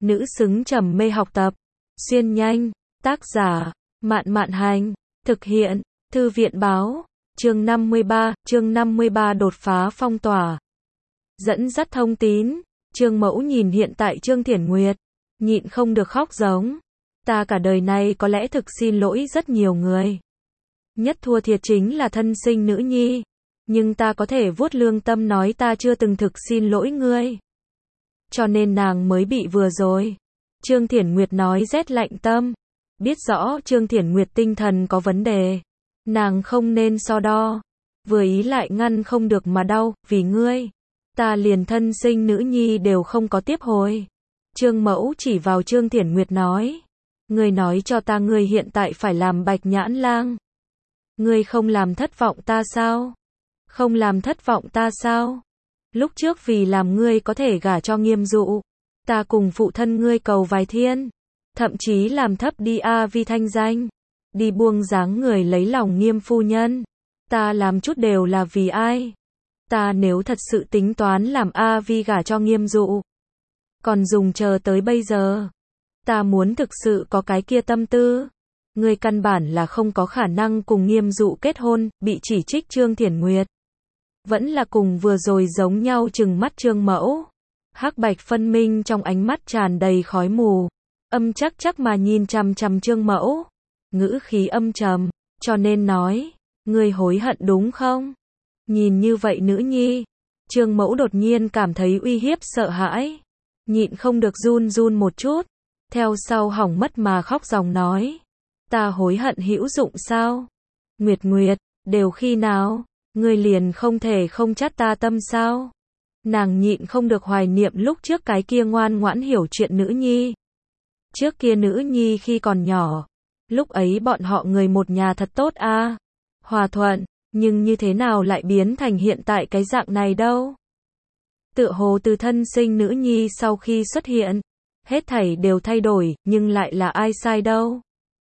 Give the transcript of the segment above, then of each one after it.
nữ xứng trầm mê học tập. Xuyên nhanh, tác giả, Mạn Mạn Hành, thực hiện, Thư viện Báo, chương 53 đột phá phong tỏa. Dẫn dắt thông tín, Trương Mẫu nhìn hiện tại Trương Thiển Nguyệt, nhịn không được khóc giống. Ta cả đời này có lẽ thực xin lỗi rất nhiều người. Nhất thua thiệt chính là thân sinh nữ nhi. Nhưng ta có thể vuốt lương tâm nói ta chưa từng thực xin lỗi ngươi. Cho nên nàng mới bị vừa rồi. Trương Thiển Nguyệt nói rét lạnh tâm. Biết rõ Trương Thiển Nguyệt tinh thần có vấn đề. Nàng không nên so đo. Vừa ý lại ngăn không được mà đau, vì ngươi. Ta liền thân sinh nữ nhi đều không có tiếp hồi. Trương Mẫu chỉ vào Trương Thiển Nguyệt nói. Ngươi nói cho ta ngươi hiện tại phải làm Bạch Nhãn Lang. Ngươi không làm thất vọng ta sao? Không làm thất vọng ta sao? Lúc trước vì làm ngươi có thể gả cho Nghiêm Dụ, ta cùng phụ thân ngươi cầu vài thiên, thậm chí làm thấp đi A Vi thanh danh, đi buông dáng người lấy lòng Nghiêm phu nhân. Ta làm chút đều là vì ai? Ta nếu thật sự tính toán làm A Vi gả cho Nghiêm Dụ, còn dùng chờ tới bây giờ. Ta muốn thực sự có cái kia tâm tư. Ngươi căn bản là không có khả năng cùng Nghiêm Dụ kết hôn, bị chỉ trích Trương Thiển Nguyệt. Vẫn là cùng vừa rồi giống nhau trừng mắt Trương Mẫu. Hắc bạch phân minh trong ánh mắt tràn đầy khói mù. Âm chắc mà nhìn chằm chằm Trương Mẫu. Ngữ khí âm trầm, cho nên nói, ngươi hối hận đúng không? Nhìn như vậy nữ nhi, Trương Mẫu đột nhiên cảm thấy uy hiếp sợ hãi. Nhịn không được run run một chút. Theo sau hỏng mất mà khóc ròng nói. Ta hối hận hữu dụng sao? Nguyệt Nguyệt, đều khi nào? Ngươi liền không thể không trách ta tâm sao? Nàng nhịn không được hoài niệm lúc trước cái kia ngoan ngoãn hiểu chuyện nữ nhi. Trước kia nữ nhi khi còn nhỏ, lúc ấy bọn họ người một nhà thật tốt a, hòa thuận, nhưng như thế nào lại biến thành hiện tại cái dạng này đâu? Tựa hồ từ thân sinh nữ nhi sau khi xuất hiện, hết thảy đều thay đổi, nhưng lại là ai sai đâu?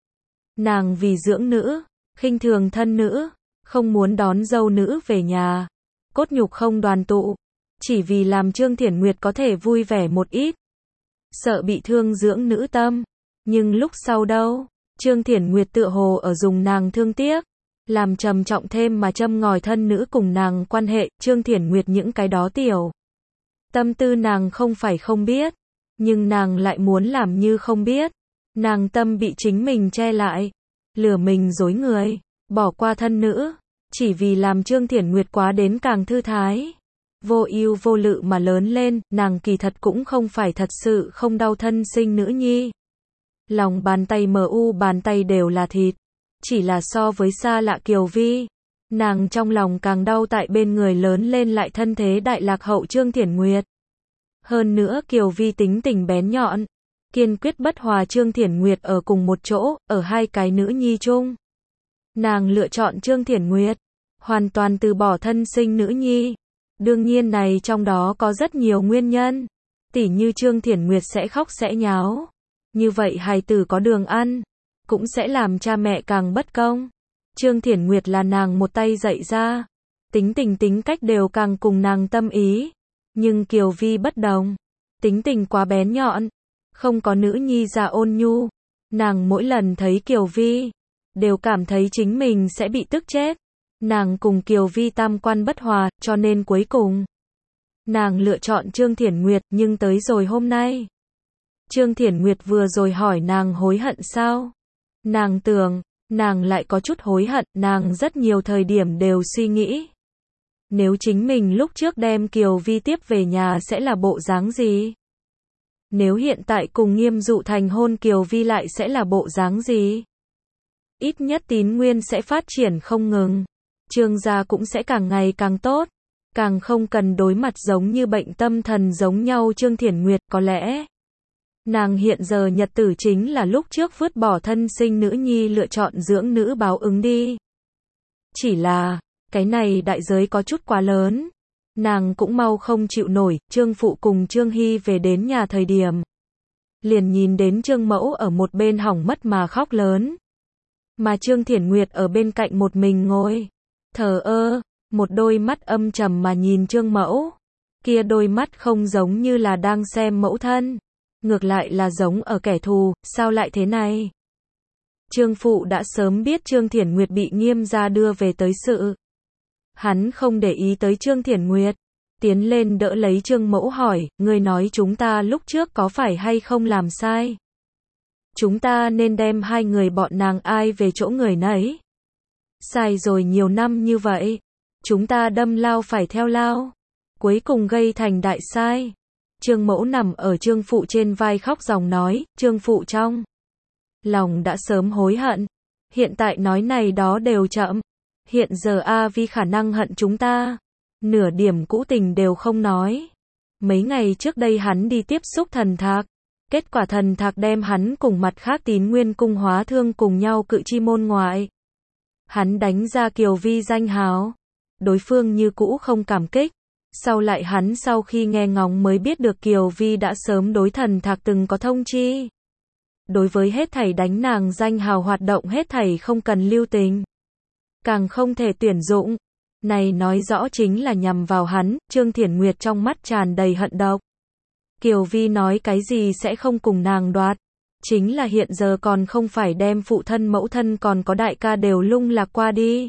Nàng vì dưỡng nữ, khinh thường thân nữ, không muốn đón dâu nữ về nhà, cốt nhục không đoàn tụ, chỉ vì làm Trương Thiển Nguyệt có thể vui vẻ một ít. Sợ bị thương dưỡng nữ tâm, nhưng lúc sau đâu, Trương Thiển Nguyệt tựa hồ ở dùng nàng thương tiếc, làm trầm trọng thêm mà châm ngòi thân nữ cùng nàng quan hệ. Trương Thiển Nguyệt những cái đó tiểu tâm tư nàng không phải không biết, nhưng nàng lại muốn làm như không biết. Nàng tâm bị chính mình che lại, lừa mình dối người, bỏ qua thân nữ, chỉ vì làm Trương Thiển Nguyệt quá đến càng thư thái. Vô ưu vô lự mà lớn lên, nàng kỳ thật cũng không phải thật sự không đau thân sinh nữ nhi. Lòng bàn tay bàn tay đều là thịt, chỉ là so với xa lạ Kiều Vi, nàng trong lòng càng đau tại bên người lớn lên lại thân thế đại lạc hậu Trương Thiển Nguyệt. Hơn nữa Kiều Vi tính tình bén nhọn, kiên quyết bất hòa Trương Thiển Nguyệt ở cùng một chỗ, ở hai cái nữ nhi chung. Nàng lựa chọn Trương Thiển Nguyệt, hoàn toàn từ bỏ thân sinh nữ nhi. Đương nhiên này trong đó có rất nhiều nguyên nhân, tỉ như Trương Thiển Nguyệt sẽ khóc sẽ nháo. Như vậy hài tử có đường ăn, cũng sẽ làm cha mẹ càng bất công. Trương Thiển Nguyệt là nàng một tay dạy ra, tính tình tính cách đều càng cùng nàng tâm ý. Nhưng Kiều Vi bất đồng, tính tình quá bén nhọn, không có nữ nhi già ôn nhu. Nàng mỗi lần thấy Kiều Vi, đều cảm thấy chính mình sẽ bị tức chết. Nàng cùng Kiều Vi tam quan bất hòa, cho nên cuối cùng nàng lựa chọn Trương Thiển Nguyệt. Nhưng tới rồi hôm nay, Trương Thiển Nguyệt vừa rồi hỏi nàng hối hận sao? Nàng tưởng, nàng lại có chút hối hận. Nàng rất nhiều thời điểm đều suy nghĩ, nếu chính mình lúc trước đem Kiều Vi tiếp về nhà sẽ là bộ dáng gì? Nếu hiện tại cùng Nghiêm Dụ thành hôn Kiều Vi lại sẽ là bộ dáng gì? Ít nhất tín nguyên sẽ phát triển không ngừng. Trương gia cũng sẽ càng ngày càng tốt. Càng không cần đối mặt giống như bệnh tâm thần giống nhau Trương Thiển Nguyệt. Có lẽ nàng hiện giờ nhật tử chính là lúc trước vứt bỏ thân sinh nữ nhi lựa chọn dưỡng nữ báo ứng đi. Chỉ là, cái này đại giới có chút quá lớn. Nàng cũng mau không chịu nổi. Trương phụ cùng Trương Hy về đến nhà thời điểm, liền nhìn đến Trương Mẫu ở một bên hỏng mất mà khóc lớn. Mà Trương Thiển Nguyệt ở bên cạnh một mình ngồi, thờ ơ, một đôi mắt âm trầm mà nhìn Trương Mẫu. Kia đôi mắt không giống như là đang xem mẫu thân, ngược lại là giống ở kẻ thù, sao lại thế này? Trương Phụ đã sớm biết Trương Thiển Nguyệt bị Nghiêm gia đưa về tới sự. Hắn không để ý tới Trương Thiển Nguyệt, tiến lên đỡ lấy Trương Mẫu hỏi, người nói chúng ta lúc trước có phải hay không làm sai? Chúng ta nên đem hai người bọn nàng ai về chỗ người nấy? Sai rồi nhiều năm như vậy, chúng ta đâm lao phải theo lao, cuối cùng gây thành đại sai. Trương Mẫu nằm ở Trương Phụ trên vai khóc ròng nói, Trương Phụ trong lòng đã sớm hối hận, hiện tại nói này đó đều chậm. Hiện giờ A Vi khả năng hận chúng ta, nửa điểm cũ tình đều không nói. Mấy ngày trước đây hắn đi tiếp xúc thần thạc, kết quả thần thạc đem hắn cùng mặt khác Tín Nguyên cung hóa thương cùng nhau cự chi môn ngoại. Hắn đánh ra Kiều Vi danh hào, đối phương như cũ không cảm kích. Sau lại hắn sau khi nghe ngóng mới biết được Kiều Vi đã sớm đối thần thạc từng có thông chi. Đối với hết thảy đánh nàng danh hào hoạt động hết thảy không cần lưu tình, càng không thể tuyển dụng. Này nói rõ chính là nhằm vào hắn. Trương Thiển Nguyệt trong mắt tràn đầy hận độc. Kiều Vi nói cái gì sẽ không cùng nàng đoạt, chính là hiện giờ còn không phải đem phụ thân mẫu thân còn có đại ca đều lung lạc qua đi.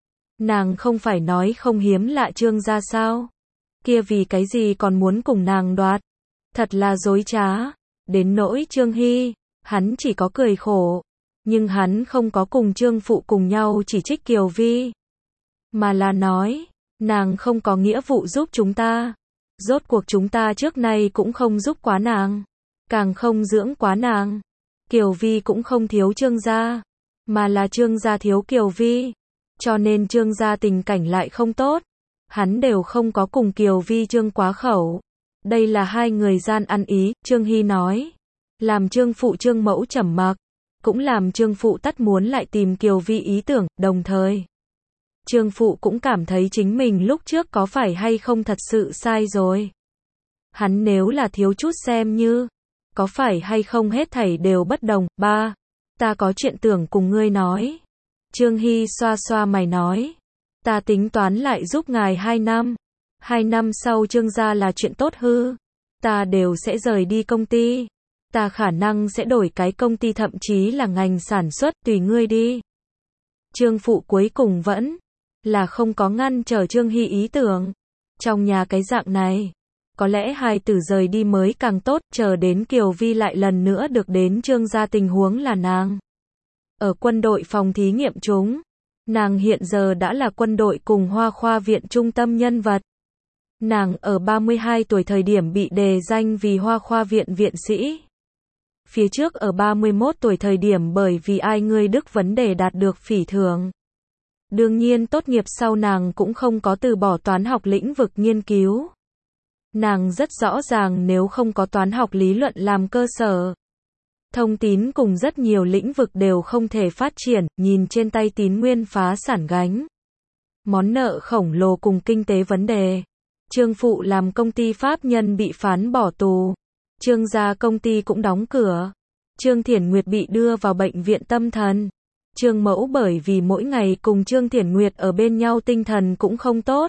Nàng không phải nói không hiếm lạ Trương gia sao? Kia vì cái gì còn muốn cùng nàng đoạt? Thật là dối trá. Đến nỗi Trương Hy, hắn chỉ có cười khổ, nhưng hắn không có cùng Trương Phụ cùng nhau chỉ trích Kiều Vi, mà là nói, nàng không có nghĩa vụ giúp chúng ta. Rốt cuộc chúng ta trước nay cũng không giúp quá nàng, càng không dưỡng quá nàng. Kiều Vi cũng không thiếu Trương gia, mà là Trương gia thiếu Kiều Vi, cho nên Trương gia tình cảnh lại không tốt. Hắn đều không có cùng Kiều Vi Trương quá khẩu. Đây là hai người gian ăn ý, Trương Hy nói. Làm Trương Phụ Trương Mẫu trầm mặc, cũng làm Trương Phụ tắt muốn lại tìm Kiều Vi ý tưởng, đồng thời Trương Phụ cũng cảm thấy chính mình lúc trước có phải hay không thật sự sai rồi. Hắn nếu là thiếu chút xem như, có phải hay không hết thảy đều bất đồng. Ba, ta có chuyện tưởng cùng ngươi nói. Trương Hy xoa xoa mày nói, ta tính toán lại giúp ngài 2 năm. 2 năm sau Trương gia là chuyện tốt hư, ta đều sẽ rời đi công ty. Ta khả năng sẽ đổi cái công ty thậm chí là ngành sản xuất, tùy ngươi đi. Trương Phụ cuối cùng vẫn là không có ngăn trở Trương Hy ý tưởng. Trong nhà cái dạng này, có lẽ hai tử rời đi mới càng tốt, chờ đến Kiều Vi lại lần nữa được đến Trương gia tình huống là nàng ở quân đội phòng thí nghiệm chúng. Nàng hiện giờ đã là quân đội cùng Hoa Khoa viện trung tâm nhân vật. Nàng ở 32 tuổi thời điểm bị đề danh vì Hoa Khoa viện viện sĩ. Phía trước ở 31 tuổi thời điểm bởi vì ai ngươi Đức vấn đề đạt được phỉ thưởng. Đương nhiên tốt nghiệp sau nàng cũng không có từ bỏ toán học lĩnh vực nghiên cứu. Nàng rất rõ ràng nếu không có toán học lý luận làm cơ sở, thông tín cùng rất nhiều lĩnh vực đều không thể phát triển. Nhìn trên tay Tín Nguyên phá sản gánh món nợ khổng lồ cùng kinh tế vấn đề, Trương Phụ làm công ty pháp nhân bị phán bỏ tù, Trương gia công ty cũng đóng cửa, Trương Thiển Nguyệt bị đưa vào bệnh viện tâm thần, Trương Mẫu bởi vì mỗi ngày cùng Trương Thiển Nguyệt ở bên nhau tinh thần cũng không tốt,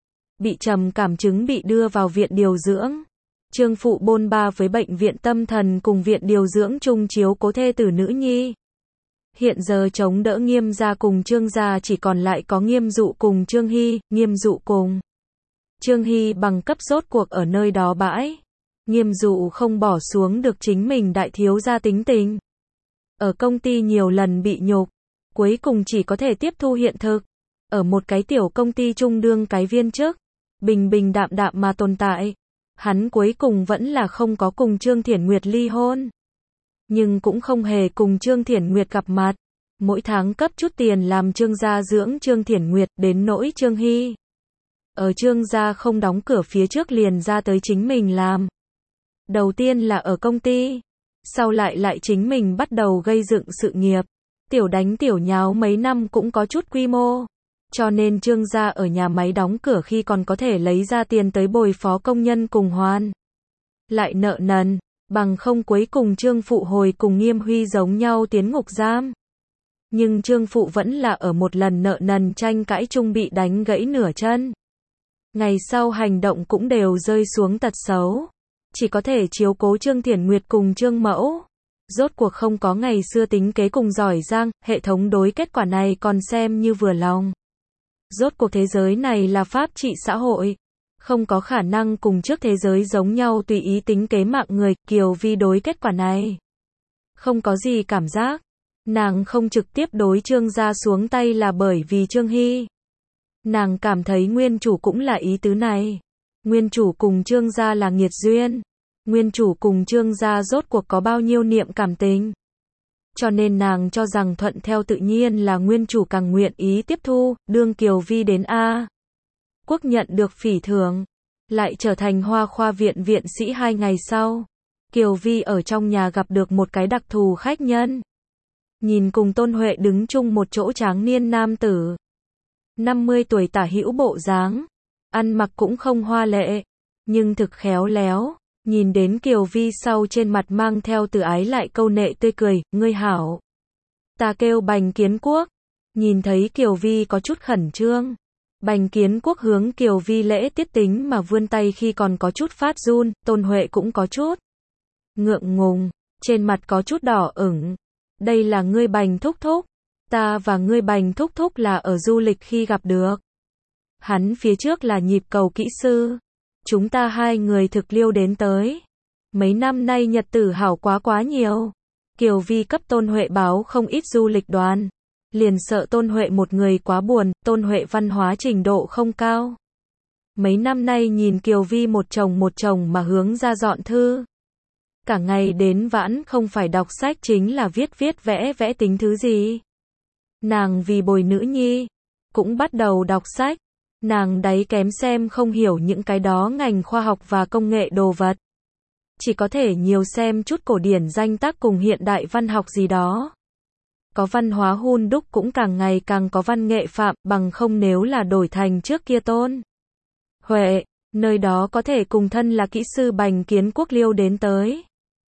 bị trầm cảm chứng bị đưa vào viện điều dưỡng. Trương Phụ bôn ba với bệnh viện tâm thần cùng viện điều dưỡng chung chiếu cố thê tử nữ nhi. Hiện giờ chống đỡ Nghiêm gia cùng Trương gia chỉ còn lại có Nghiêm Dụ cùng Trương Hy. Nghiêm Dụ cùng Trương Hy bằng cấp rốt cuộc ở nơi đó bãi. Nghiêm Dụ không bỏ xuống được chính mình đại thiếu gia tính tình. Ở công ty nhiều lần bị nhục, cuối cùng chỉ có thể tiếp thu hiện thực. Ở một cái tiểu công ty trung đương cái viên chức, bình bình đạm đạm mà tồn tại. Hắn cuối cùng vẫn là không có cùng Trương Thiển Nguyệt ly hôn, nhưng cũng không hề cùng Trương Thiển Nguyệt gặp mặt. Mỗi tháng cấp chút tiền làm Trương gia dưỡng Trương Thiển Nguyệt. Đến nỗi Trương Hy, ở Trương gia không đóng cửa phía trước liền ra tới chính mình làm. Đầu tiên là ở công ty, sau lại chính mình bắt đầu gây dựng sự nghiệp, tiểu đánh tiểu nháo mấy năm cũng có chút quy mô. Cho nên Trương gia ở nhà máy đóng cửa khi còn có thể lấy ra tiền tới bồi phó công nhân cùng hoàn lại nợ nần, bằng không cuối cùng Trương Phụ hồi cùng Nghiêm Huy giống nhau tiến ngục giam. Nhưng Trương Phụ vẫn là ở một lần nợ nần tranh cãi chung bị đánh gãy nửa chân. Ngày sau hành động cũng đều rơi xuống tật xấu. chỉ có thể chiếu cố Trương Thiển Nguyệt cùng Trương Mẫu. Rốt cuộc không có ngày xưa tính kế cùng giỏi giang, hệ thống đối kết quả này còn xem như vừa lòng. Rốt cuộc thế giới này là pháp trị xã hội, không có khả năng cùng trước thế giới giống nhau tùy ý tính kế mạng người. Kiều Vi đối kết quả này không có gì cảm giác. Nàng không trực tiếp đối Trương gia xuống tay là bởi vì Trương Hy. Nàng cảm thấy nguyên chủ cũng là ý tứ này. Nguyên chủ cùng Trương gia là nghiệt duyên. Nguyên chủ cùng Trương gia rốt cuộc có bao nhiêu niệm cảm tình. Cho nên nàng cho rằng thuận theo tự nhiên là nguyên chủ càng nguyện ý tiếp thu. Đương Kiều Vi đến A Quốc nhận được phỉ thưởng, lại trở thành Hoa Khoa viện viện sĩ 2 ngày sau. Kiều Vi ở trong nhà gặp được một cái đặc thù khách nhân. Nhìn cùng Tôn Huệ đứng chung một chỗ tráng niên nam tử. 50 tuổi tả hữu bộ dáng. Ăn mặc cũng không hoa lệ, nhưng thực khéo léo. Nhìn đến Kiều Vi sau trên mặt mang theo từ ái lại câu nệ tươi cười, ngươi hảo. Ta kêu Bành Kiến Quốc. Nhìn thấy Kiều Vi có chút khẩn trương. Bành Kiến Quốc hướng Kiều Vi lễ tiết tính mà vươn tay khi còn có chút phát run, Tôn Huệ cũng có chút ngượng ngùng, trên mặt có chút đỏ ửng. Đây là ngươi Bành thúc thúc. Ta và ngươi Bành thúc thúc là ở du lịch khi gặp được. Hắn phía trước là nhịp cầu kỹ sư. Chúng ta 2 người thực liêu đến tới. Mấy năm nay nhật tử hảo quá nhiều. Kiều Vi cấp Tôn Huệ báo không ít du lịch đoàn. Liền sợ Tôn Huệ một người quá buồn, Tôn Huệ văn hóa trình độ không cao. Mấy năm nay nhìn Kiều Vi một chồng mà hướng ra dọn thư. Cả ngày đến vãn không phải đọc sách chính là viết vẽ tính thứ gì. Nàng vì bồi nữ nhi, cũng bắt đầu đọc sách. Nàng đáy kém xem không hiểu những cái đó ngành khoa học và công nghệ đồ vật. Chỉ có thể nhiều xem chút cổ điển danh tác cùng hiện đại văn học gì đó. Có văn hóa hun đúc cũng càng ngày càng có văn nghệ phạm, bằng không nếu là đổi thành trước kia Tôn Huệ, nơi đó có thể cùng thân là kỹ sư Bành Kiến Quốc liêu đến tới.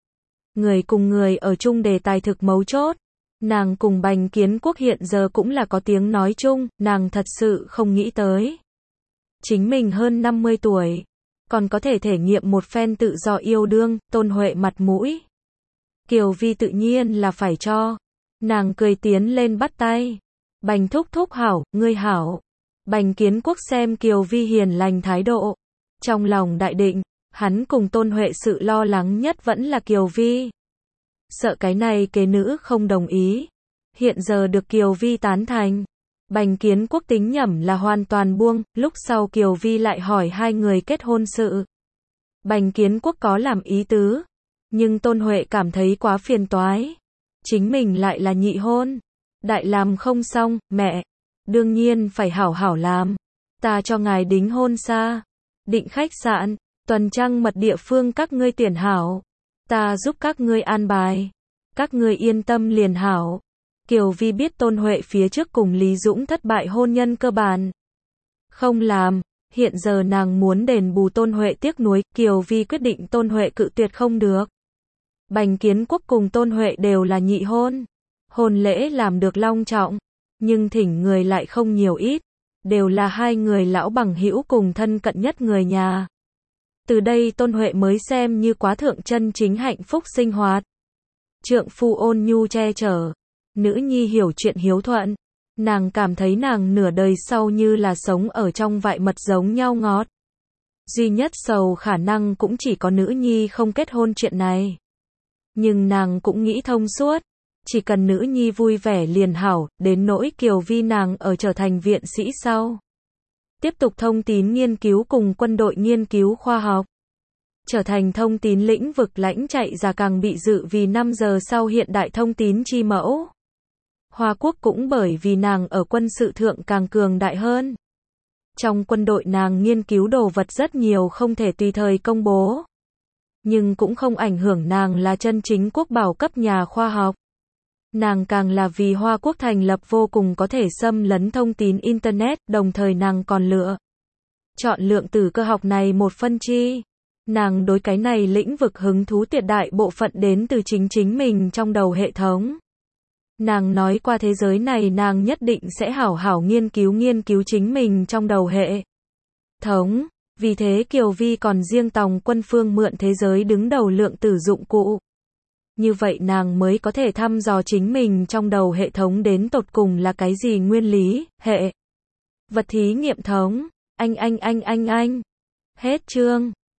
Người cùng người ở chung đề tài thực mấu chốt. Nàng cùng Bành Kiến Quốc hiện giờ cũng là có tiếng nói chung, nàng thật sự không nghĩ tới. Chính mình hơn 50 tuổi, còn có thể thể nghiệm một phen tự do yêu đương, Tôn Huệ mặt mũi. Kiều Vi tự nhiên là phải cho. Nàng cười tiến lên bắt tay. Bành thúc thúc hảo, ngươi hảo. Bành Kiến Quốc xem Kiều Vi hiền lành thái độ. Trong lòng đại định, hắn cùng Tôn Huệ sự lo lắng nhất vẫn là Kiều Vi. Sợ cái này kế nữ không đồng ý. Hiện giờ được Kiều Vi tán thành. Bành Kiến Quốc tính nhẩm là hoàn toàn buông, lúc sau Kiều Vi lại hỏi 2 người kết hôn sự. Bành Kiến Quốc có làm ý tứ, nhưng Tôn Huệ cảm thấy quá phiền toái. Chính mình lại là nhị hôn. Đại làm không xong, mẹ. Đương nhiên phải hảo hảo làm. Ta cho ngài đính hôn xa. Định khách sạn, tuần trăng mật địa phương các ngươi tuyển hảo. Ta giúp các ngươi an bài. Các ngươi yên tâm liền hảo. Kiều Vi biết Tôn Huệ phía trước cùng Lý Dũng thất bại hôn nhân cơ bản. Không làm, hiện giờ nàng muốn đền bù Tôn Huệ tiếc nuối, Kiều Vi quyết định Tôn Huệ cự tuyệt không được. Bành Kiến Quốc cùng Tôn Huệ đều là nhị hôn. Hôn lễ làm được long trọng, nhưng thỉnh người lại không nhiều ít, đều là 2 người lão bằng hữu cùng thân cận nhất người nhà. Từ đây Tôn Huệ mới xem như quá thượng chân chính hạnh phúc sinh hoạt. Trượng phu ôn nhu che chở, nữ nhi hiểu chuyện hiếu thuận. Nàng cảm thấy nàng nửa đời sau như là sống ở trong vại mật giống nhau ngọt. Duy nhất sầu khả năng cũng chỉ có nữ nhi không kết hôn chuyện này. Nhưng nàng cũng nghĩ thông suốt. Chỉ cần nữ nhi vui vẻ liền hảo, đến nỗi Kiều Vi nàng ở trở thành viện sĩ sau. Tiếp tục thông tín nghiên cứu cùng quân đội nghiên cứu khoa học. Trở thành thông tín lĩnh vực lãnh chạy ra càng bị dự vì 5 giờ sau hiện đại thông tín chi mẫu. Hoa Quốc cũng bởi vì nàng ở quân sự thượng càng cường đại hơn. Trong quân đội nàng nghiên cứu đồ vật rất nhiều không thể tùy thời công bố. Nhưng cũng không ảnh hưởng nàng là chân chính quốc bảo cấp nhà khoa học. Nàng càng là vì Hoa Quốc thành lập vô cùng có thể xâm lấn thông tín Internet, đồng thời nàng còn chọn lượng tử cơ học này một phân chi. Nàng đối cái này lĩnh vực hứng thú tuyệt đại bộ phận đến từ chính mình trong đầu hệ thống. Nàng nói qua thế giới này nàng nhất định sẽ hảo hảo nghiên cứu chính mình trong đầu hệ thống. Vì thế Kiều Vi còn riêng Tòng Quân Phương mượn thế giới đứng đầu lượng tử dụng cụ. Như vậy nàng mới có thể thăm dò chính mình trong đầu hệ thống đến tột cùng là cái gì nguyên lý, hệ vật thí nghiệm thống. Anh. Hết chương.